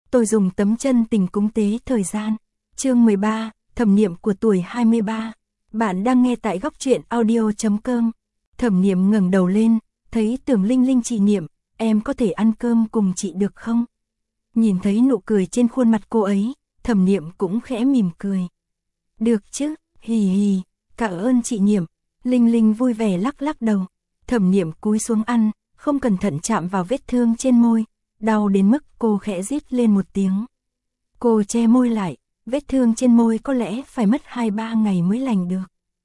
tôi dùng tấm chân tình cúng tế thời gian. Chương 13, thẩm niệm của tuổi 23. Bạn đang nghe tại góc truyện audio.com. Thẩm niệm ngẩng đầu lên, thấy Tưởng Linh Linh. Chị Niệm, em có thể ăn cơm cùng chị được không? Nhìn thấy nụ cười trên khuôn mặt cô ấy, Thẩm niệm cũng khẽ mỉm cười. Được chứ, hì hì, cảm ơn chị Niệm. Linh Linh vui vẻ lắc lắc đầu. Thẩm niệm cúi xuống ăn, không cẩn thận chạm vào vết thương trên môi, đau đến mức cô khẽ rít lên một tiếng. Cô che môi lại, vết thương trên môi có lẽ phải mất 2-3 ngày mới lành được.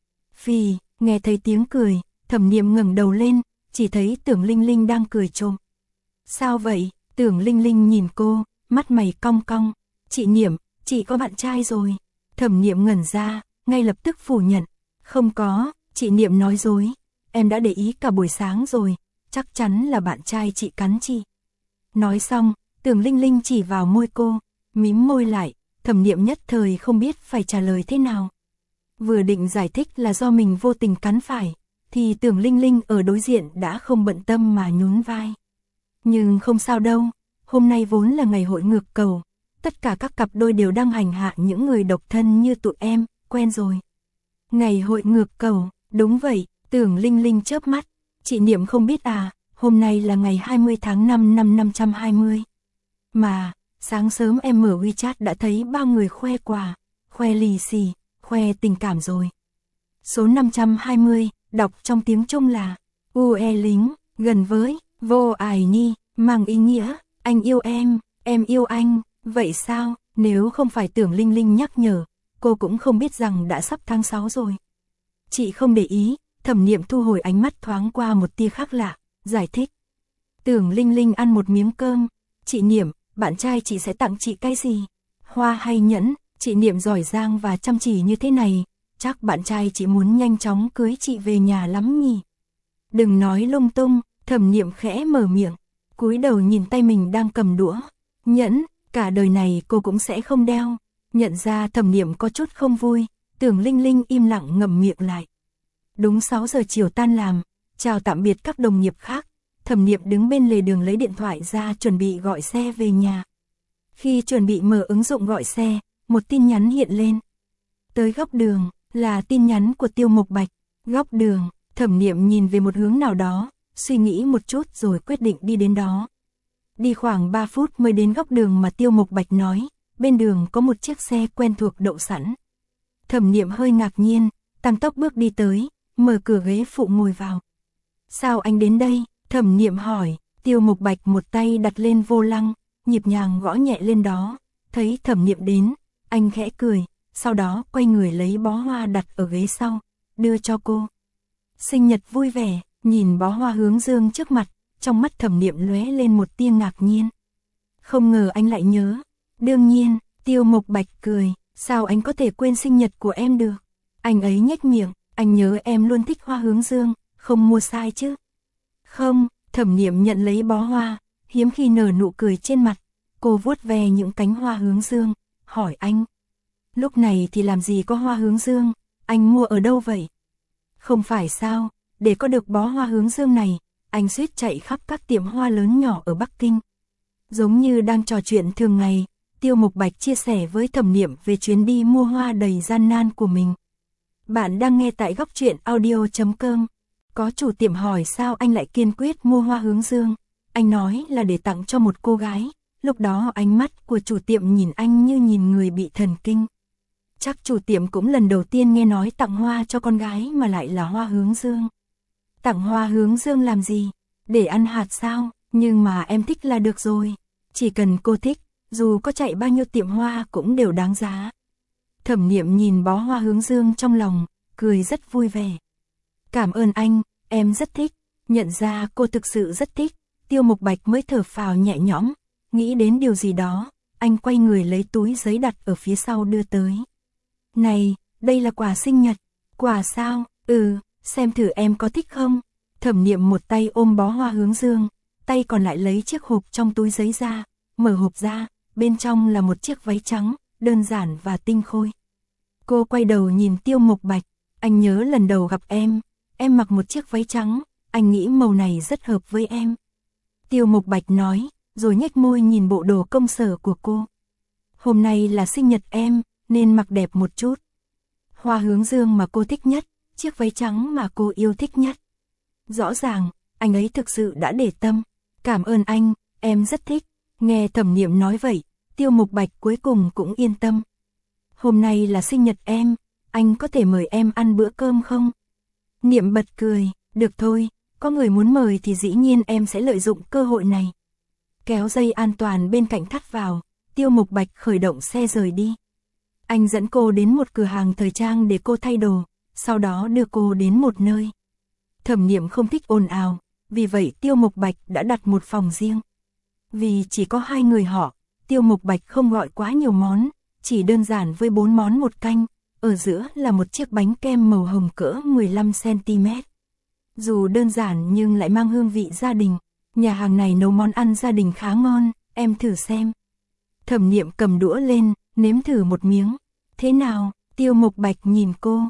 Phì, nghe thấy tiếng cười, Thẩm niệm ngẩng đầu lên, chỉ thấy Tưởng Linh Linh đang cười trộm. Sao vậy? Tưởng Linh Linh nhìn cô, mắt mày cong cong. Chị Niệm, chị có bạn trai rồi. Thẩm niệm ngẩn ra, ngay lập tức phủ nhận. Không có, chị Niệm nói dối. Em đã để ý cả buổi sáng rồi, chắc chắn là bạn trai chị cắn chị. Nói xong, Tưởng Linh Linh chỉ vào môi cô, mím môi lại, Thẩm niệm nhất thời không biết phải trả lời thế nào. Vừa định giải thích là do mình vô tình cắn phải, thì Tưởng Linh Linh ở đối diện đã không bận tâm mà nhún vai. Nhưng không sao đâu, hôm nay vốn là ngày hội ngược cầu, tất cả các cặp đôi đều đang hành hạ những người độc thân như tụi em, quen rồi. Ngày hội ngược cầu, đúng vậy, Tưởng Linh Linh chớp mắt, chị Niệm không biết à, hôm nay là ngày 20 tháng 5 năm 520. Mà, sáng sớm em mở WeChat đã thấy bao người khoe quà, khoe lì xì, khoe tình cảm rồi. Số 520, đọc trong tiếng Trung là Ue lính, gần với, vô ải ni, mang ý nghĩa, anh yêu em yêu anh, vậy sao, nếu không phải Tưởng Linh Linh nhắc nhở, cô cũng không biết rằng đã sắp tháng 6 rồi. Chị không để ý, Thẩm niệm thu hồi ánh mắt thoáng qua một tia khác lạ, giải thích. Tưởng Linh Linh ăn một miếng cơm, chị Niệm, bạn trai chị sẽ tặng chị cái gì? Hoa hay nhẫn? Chị Niệm giỏi giang và chăm chỉ như thế này, chắc bạn trai chị muốn nhanh chóng cưới chị về nhà lắm nhỉ. Đừng nói lung tung, Thẩm niệm khẽ mở miệng, cúi đầu nhìn tay mình đang cầm đũa. Nhẫn, cả đời này cô cũng sẽ không đeo. Nhận ra Thẩm niệm có chút không vui, Tưởng Linh Linh im lặng ngậm miệng lại. Đúng 6 giờ chiều tan làm, chào tạm biệt các đồng nghiệp khác, Thẩm niệm đứng bên lề đường lấy điện thoại ra chuẩn bị gọi xe về nhà. Khi chuẩn bị mở ứng dụng gọi xe, một tin nhắn hiện lên. Tới góc đường, là tin nhắn của Tiêu Mộc Bạch. Góc đường, Thẩm niệm nhìn về một hướng nào đó, suy nghĩ một chút rồi quyết định đi đến đó. Đi khoảng 3 phút mới đến góc đường mà Tiêu Mộc Bạch nói, bên đường có một chiếc xe quen thuộc đậu sẵn. Thẩm niệm hơi ngạc nhiên, tăng tốc bước đi tới, mở cửa ghế phụ ngồi vào. Sao anh đến đây? Thẩm niệm hỏi. Tiêu Mộc Bạch một tay đặt lên vô lăng, nhịp nhàng gõ nhẹ lên đó. Thấy Thẩm niệm đến, anh khẽ cười, sau đó quay người lấy bó hoa đặt ở ghế sau, đưa cho cô. Sinh nhật vui vẻ. Nhìn bó hoa hướng dương trước mặt, trong mắt Thẩm niệm lóe lên một tia ngạc nhiên. Không ngờ anh lại nhớ. Đương nhiên, Tiêu Mộc Bạch cười, sao anh có thể quên sinh nhật của em được? Anh ấy nhếch miệng, anh nhớ em luôn thích hoa hướng dương, không mua sai chứ? Không, Thẩm niệm nhận lấy bó hoa, hiếm khi nở nụ cười trên mặt. Cô vuốt ve những cánh hoa hướng dương, hỏi anh. Lúc này thì làm gì có hoa hướng dương, anh mua ở đâu vậy? Không phải sao? Để có được bó hoa hướng dương này, anh suýt chạy khắp các tiệm hoa lớn nhỏ ở Bắc Kinh. Giống như đang trò chuyện thường ngày, Tiêu Mộc Bạch chia sẻ với Thẩm niệm về chuyến đi mua hoa đầy gian nan của mình. Bạn đang nghe tại góc truyện audio.com. Có chủ tiệm hỏi sao anh lại kiên quyết mua hoa hướng dương. Anh nói là để tặng cho một cô gái. Lúc đó ánh mắt của chủ tiệm nhìn anh như nhìn người bị thần kinh. Chắc chủ tiệm cũng lần đầu tiên nghe nói tặng hoa cho con gái mà lại là hoa hướng dương. Tặng hoa hướng dương làm gì? Để ăn hạt sao? Nhưng mà em thích là được rồi. Chỉ cần cô thích, dù có chạy bao nhiêu tiệm hoa cũng đều đáng giá. Thẩm niệm nhìn bó hoa hướng dương trong lòng, cười rất vui vẻ. Cảm ơn anh, em rất thích. Nhận ra cô thực sự rất thích, Tiêu Mộc Bạch mới thở phào nhẹ nhõm. Nghĩ đến điều gì đó, anh quay người lấy túi giấy đặt ở phía sau đưa tới. Này, đây là quà sinh nhật. Quà sao? Xem thử em có thích không? Thẩm niệm một tay ôm bó hoa hướng dương, tay còn lại lấy chiếc hộp trong túi giấy ra, mở hộp ra, bên trong là một chiếc váy trắng, đơn giản và tinh khôi. Cô quay đầu nhìn Tiêu Mộc Bạch, anh nhớ lần đầu gặp em mặc một chiếc váy trắng, anh nghĩ màu này rất hợp với em. Tiêu Mộc Bạch nói, rồi nhếch môi nhìn bộ đồ công sở của cô. Hôm nay là sinh nhật em, nên mặc đẹp một chút. Hoa hướng dương mà cô thích nhất, chiếc váy trắng mà cô yêu thích nhất. Rõ ràng, anh ấy thực sự đã để tâm. Cảm ơn anh, em rất thích. Nghe Thẩm Niệm nói vậy, Tiêu Mục Bạch cuối cùng cũng yên tâm. Hôm nay là sinh nhật em, anh có thể mời em ăn bữa cơm không? Niệm bật cười, được thôi, có người muốn mời thì dĩ nhiên em sẽ lợi dụng cơ hội này. Kéo dây an toàn bên cạnh thắt vào, Tiêu Mục Bạch khởi động xe rời đi. Anh dẫn cô đến một cửa hàng thời trang để cô thay đồ, sau đó đưa cô đến một nơi. Thẩm Niệm không thích ồn ào, vì vậy Tiêu Mục Bạch đã đặt một phòng riêng. Vì chỉ có 2 người họ, Tiêu Mục Bạch không gọi quá nhiều món, chỉ đơn giản với 4 món một canh, ở giữa là một chiếc bánh kem màu hồng cỡ 15cm. Dù đơn giản nhưng lại mang hương vị gia đình, nhà hàng này nấu món ăn gia đình khá ngon, em thử xem. Thẩm Niệm cầm đũa lên, nếm thử một miếng. Thế nào? Tiêu Mục Bạch nhìn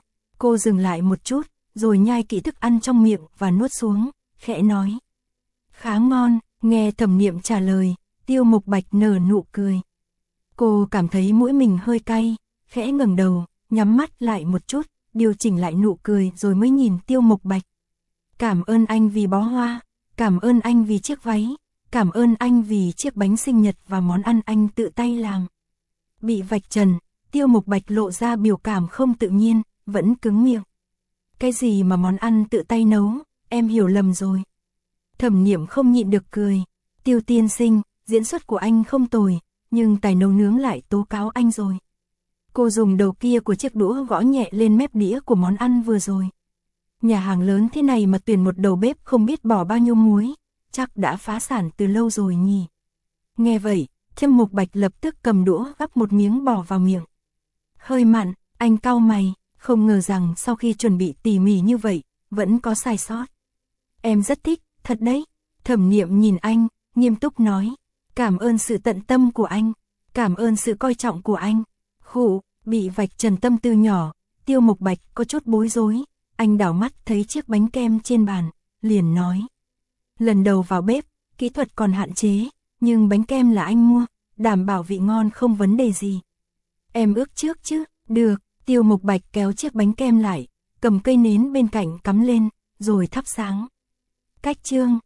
cô dừng lại một chút, rồi nhai kỹ thức ăn trong miệng và nuốt xuống, khẽ nói. Khá ngon, nghe Thẩm Niệm trả lời, Tiêu Mục Bạch nở nụ cười. Cô cảm thấy mũi mình hơi cay, khẽ ngẩng đầu, nhắm mắt lại một chút, điều chỉnh lại nụ cười rồi mới nhìn Tiêu Mục Bạch. Cảm ơn anh vì bó hoa, cảm ơn anh vì chiếc váy, cảm ơn anh vì chiếc bánh sinh nhật và món ăn anh tự tay làm. Bị vạch trần, Tiêu Mục Bạch lộ ra biểu cảm không tự nhiên, vẫn cứng miệng. Cái gì mà món ăn tự tay nấu, em hiểu lầm rồi. Thẩm Niệm không nhịn được cười. Tiêu tiên sinh, diễn xuất của anh không tồi, nhưng tài nấu nướng lại tố cáo anh rồi. Cô dùng đầu kia của chiếc đũa gõ nhẹ lên mép đĩa của món ăn vừa rồi. Nhà hàng lớn thế này mà tuyển một đầu bếp không biết bỏ bao nhiêu muối, chắc đã phá sản từ lâu rồi nhỉ. Nghe vậy, Tiêu Mục Bạch lập tức cầm đũa gắp một miếng bỏ vào miệng. Hơi mặn, anh cau mày, không ngờ rằng sau khi chuẩn bị tỉ mỉ như vậy, vẫn có sai sót. Em rất thích, thật đấy. Thẩm Niệm nhìn anh, nghiêm túc nói. Cảm ơn sự tận tâm của anh, cảm ơn sự coi trọng của anh. Khụ, bị vạch trần tâm tư nhỏ, Tiêu Mục Bạch có chút bối rối. Anh đảo mắt thấy chiếc bánh kem trên bàn, liền nói. Lần đầu vào bếp, kỹ thuật còn hạn chế, nhưng bánh kem là anh mua, đảm bảo vị ngon không vấn đề gì. Em ước trước chứ, được. Tiêu Mục Bạch kéo chiếc bánh kem lại, cầm cây nến bên cạnh cắm lên, rồi thắp sáng. Cách chương